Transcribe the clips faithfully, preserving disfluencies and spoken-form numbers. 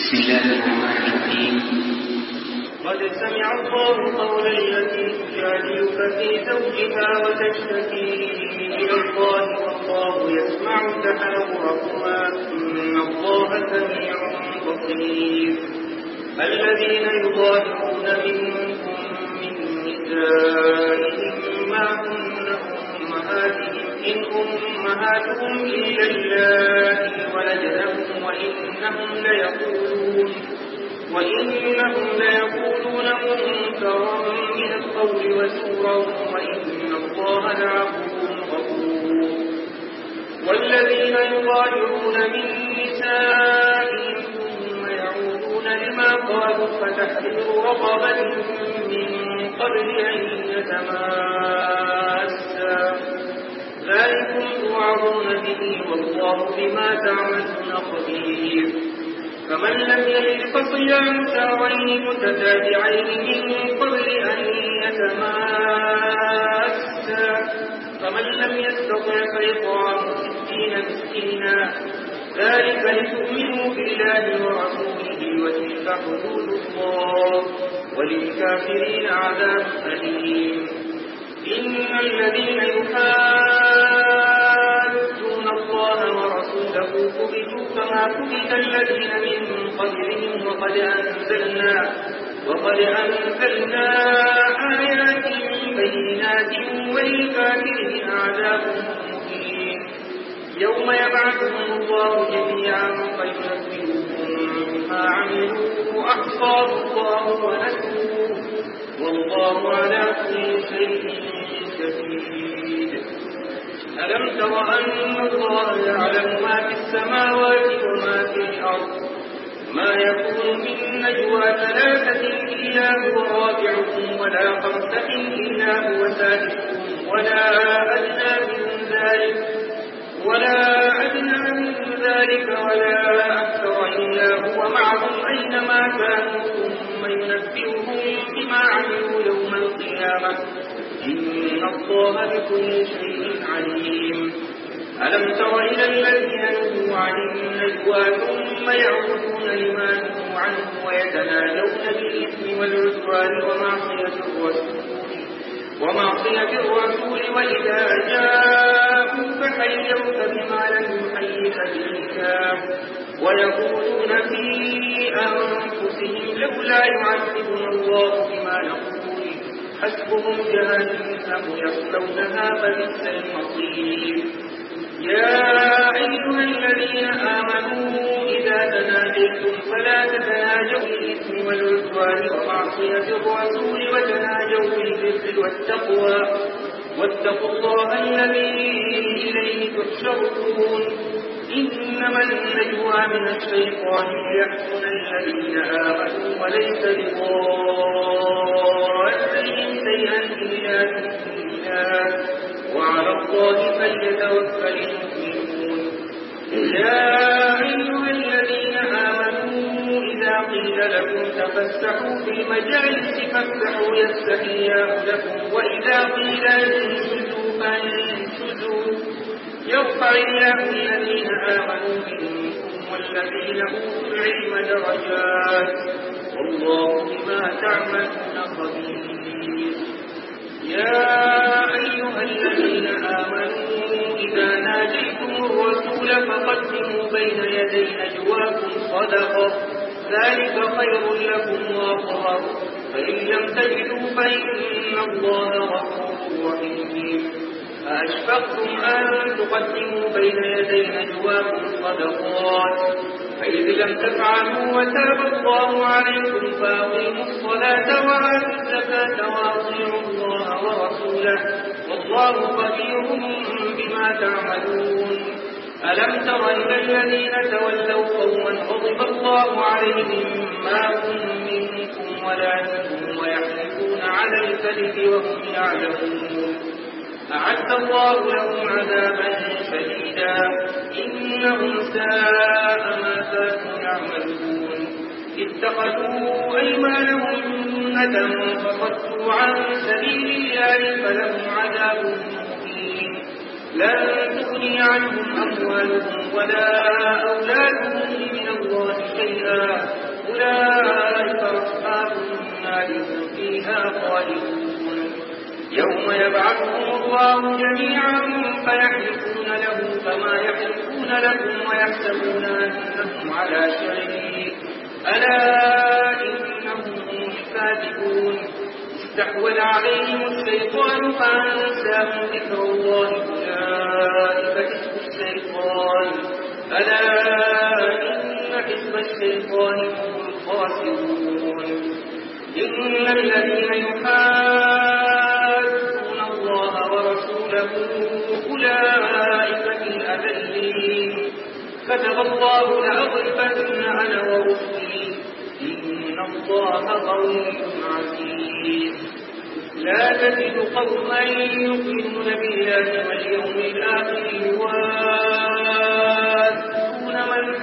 بسم الله الرحمن الرحيم. قد سمع الله قول التي تجادلك في زوجها وتشتكي إلى الله والله يسمع تحاوركما إن الله سميع بصير. الذين يظاهرون منكم من نسائهم ما هن أمهاتهم إن أمهاتهم إلا اللائي ولدنهم وإنهم ليقولون وإنهم ليقولون منكرا من القول وزورا وإن الله لعفو غفور. والذين يظاهرون من نسائهم ثم يعودون لما قالوا فتحرير رقبة من قبل أن يتماسا ذلكم توعظون به والله بما تعملون خبير. فمن لم يجد فصيام شهرين متتابعين من قبل أن يتماسا فمن لم يستطع فإطعام ستين مسكينا ذلك لتؤمنوا بالله ورسوله وتلك حدود الله وللكافرين عذاب أليم. إن الذين يحادون الله ورسوله كبتوا كما كبت الذين من قبلهم وقد أنزلنا وقد أنزلنا آيات بينات وللكافرين عذاب مهين. يوم يبعثهم الله جميعا فينبئهم بما عملوا أحصاه الله ونسوه والله على كل شيء شهيد. ألم تر أن الله يعلم ما في السماوات وما في الأرض ما يكون من نجوى ثلاثة إلا هو رابعهم ولا خمسة إلا هو سادسهم ولا أدنى من ذلك ولا أدنى من ذلك ولا أكثر إلا هو معهم أينما كانوا ثم ينبئهم بما عملوا يوم القيامة إن الله بكل شيء عليم. ألم تر إلى الذين نهوا عن النجوى ثم يعودون لما نهوا عنه ويتناجون بالإثم والعدوان ومعصية الرسول ومعصية الرسول وإذا جاءوك حيوك بما لم يحيك به الله ويقولون في أنفسهم لولا يعذبنا الله بما نقول حسبهم جهنم يصلونها فبئس المصير. يا أيها الذين آمنوا إذا تناجيتم فلا تتناجوا بالإثم والعدوان ومعصية الرسول وتناجوا بالبر والتقوى واتقوا الله الذي إليه تحشرون. إنما النجوى من الشيطان ليحزن الذين آمنوا وليس بضارهم شيئا إلا بإذن الله وعلى الله فليتوكل المؤمنون. يا أيها الذين آمنوا إذا قيل لكم تفسحوا في المجالس فافسحوا يفسح الله لكم وإذا قيل انشزوا فانشزوا يرفع الله الذين آمنوا منكم والذين أوتوا العلم درجات والله بما تعملون خبير. يا أيها الذين آمنوا إذا ناجيتم الرسول فقدموا بين يدي نجواكم صدقة ذلك خير لكم وأطهر فإن لم تجدوا فإن الله غفور رحيم. أأشفقتم أن تقدموا بين يدي نجواكم صدقات فإذ لم تفعلوا وتاب الله عليكم فأقيموا الصلاة وآتوا الزكاة وأطيعوا الله ورسوله والله خبير بما تعملون. ألم تر إلى الذين تولوا قوما غضب الله عليهم ما هم منكم ولا منهم ويحلفون على الكذب وهم يعلمون أعد الله لهم عذابا شديدا إنهم ساء ما كانوا يعملون. اتخذوا أيمانهم جنة فصدوا عن سبيل الله فلهم عذاب مهين. لن تغني عنهم أموالهم ولا أولادهم من الله شيئا قادرون يوم يبعثهم الله جميعا فيحلفون له كما يحلفون لكم ويحسبون أنهم على شيء ألا إنهم هم الكاذبون استحوذ عليهم الشيطان فأنساهم ذكر الله أولئك حزب الشيطان ألا إن حزب الشيطان هم الخاسرون إن الذين يحادون الله ورسوله أولئك في الأذلين كتب الله لأغلبن أنا ورسلي إن الله قوي عزيز لا تجد قوما يؤمنون بالله واليوم الآخر يوادون من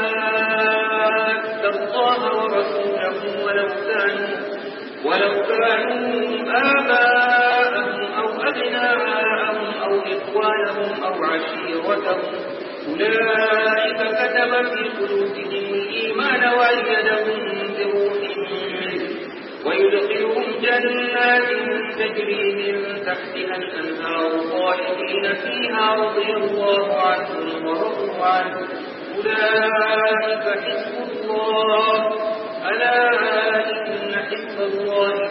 حاد الله ورسوله ولو كانوا ولو كانوا آباءهم أو أبناءهم أو إخوانهم أو عشيرتهم أولئك كتب في قلوبهم الإيمان وأيدهم بروح منه ويدخلهم جنات تجري من تحتها الأنهار خالدين فيها رضي الله عنهم ورضوا عنه أولئك حزب الله ألا إن حزب الله